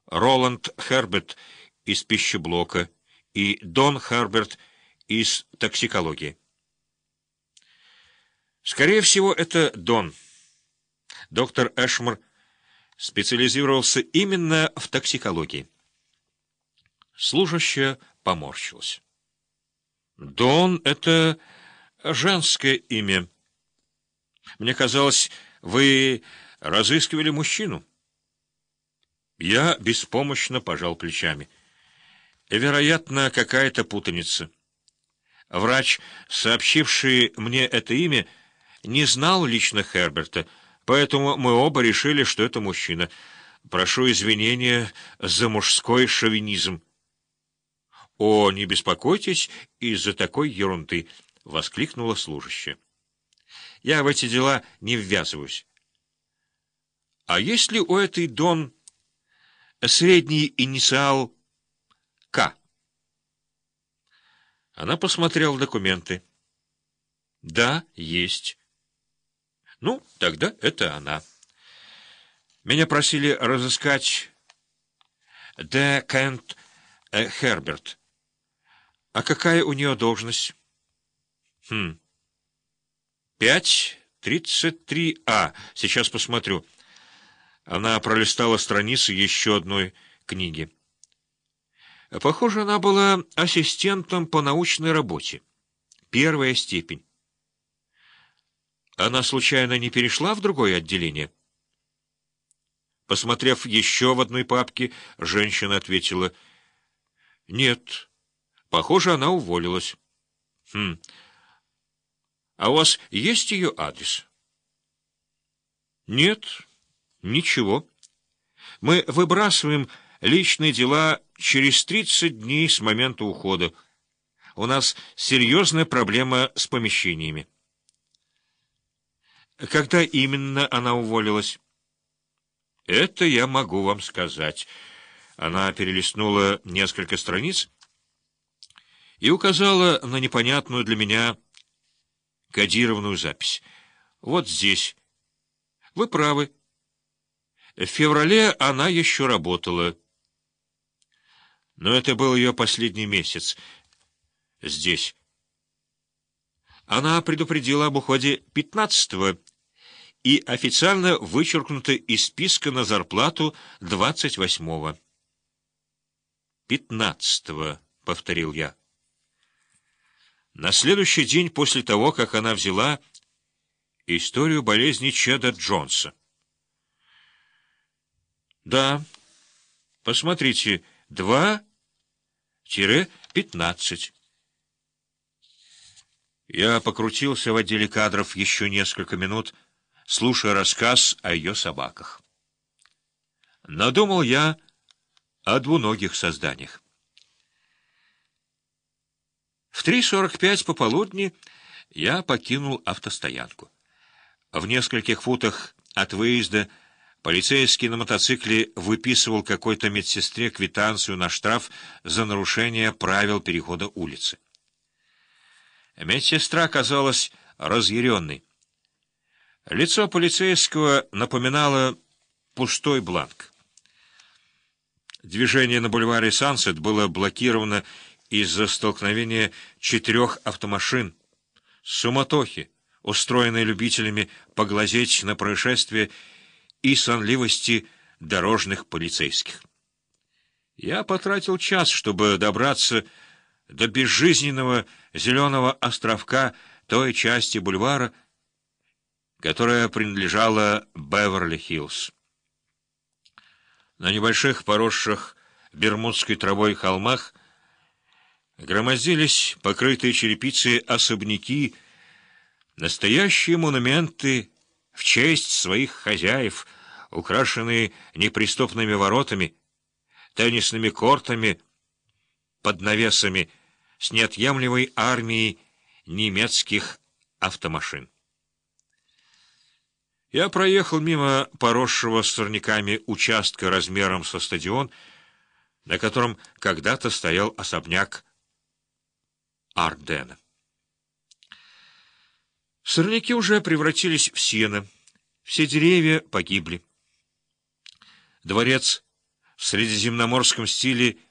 Роланд Херберт из пищеблока и Дон Херберт из токсикологии. Скорее всего, это Дон. Доктор Эшмор специализировался именно в токсикологии. Служащая поморщилась. Дон — это женское имя. Мне казалось, вы разыскивали мужчину. Я беспомощно пожал плечами. Вероятно, какая-то путаница. Врач, сообщивший мне это имя, не знал лично Херберта, поэтому мы оба решили, что это мужчина. Прошу извинения за мужской шовинизм. — О, не беспокойтесь из-за такой ерунды! — воскликнула служащая. — Я в эти дела не ввязываюсь. — А есть ли у этой Дон средний инициал «К»? Она посмотрела документы. — Да, есть. — Ну, тогда это она. Меня просили разыскать Д. Кент Херберт. А какая у нее должность? 5:33А. Сейчас посмотрю. Она пролистала страницы еще одной книги. Похоже, она была ассистентом по научной работе. 1-я степень. Она случайно не перешла в другое отделение? Посмотрев еще в одной папке, женщина ответила: «Нет». Похоже, она уволилась. А у вас есть ее адрес? Нет, ничего. Мы выбрасываем личные дела через 30 дней с момента ухода. У нас серьезная проблема с помещениями. Когда именно она уволилась? Это я могу вам сказать. Она перелистнула несколько страниц и указала на непонятную для меня кодированную запись. Вот здесь. Вы правы. В феврале она еще работала. Но это был ее последний месяц. Здесь. Она предупредила об уходе 15-го и официально вычеркнута из списка на зарплату 28-го. 15-го, повторил я. На следующий день после того, как она взяла историю болезни Чеда Джонса. Да, посмотрите, 2-15. Я покрутился в отделе кадров еще несколько минут, слушая рассказ о ее собаках. Надумал я о двуногих созданиях. В 3:45 пополудни я покинул автостоянку. В нескольких футах от выезда полицейский на мотоцикле выписывал какой-то медсестре квитанцию на штраф за нарушение правил перехода улицы. Медсестра казалась разъяренной. Лицо полицейского напоминало пустой бланк. Движение на бульваре Сансет было блокировано из-за столкновения 4 автомашин, суматохи, устроенной любителями поглазеть на происшествие и сонливости дорожных полицейских. Я потратил час, чтобы добраться до безжизненного зеленого островка той части бульвара, которая принадлежала Беверли-Хиллз. На небольших поросших бермудской травой холмах громоздились покрытые черепицей особняки, настоящие монументы в честь своих хозяев, украшенные неприступными воротами, теннисными кортами, под навесами с неотъемлемой армией немецких автомашин. Я проехал мимо поросшего сорняками участка размером со стадион, на котором когда-то стоял особняк Ардена. Сорняки уже превратились в сено, все деревья погибли. Дворец в средиземноморском стиле